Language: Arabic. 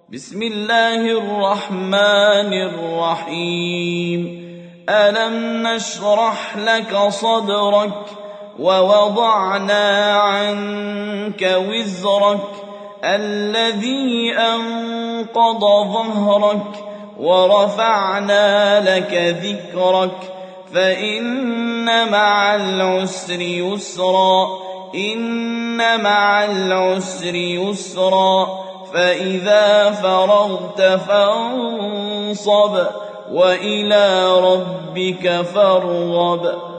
بسم الله الرحمن الرحيم. ألم نشرح لك صدرك ووضعنا عنك وزرك الذي أنقض ظهرك ورفعنا لك ذكرك فإن مع العسر يسرا إن مع العسر يسرا فإذا فرغت فانصب وإلى ربك فارغب.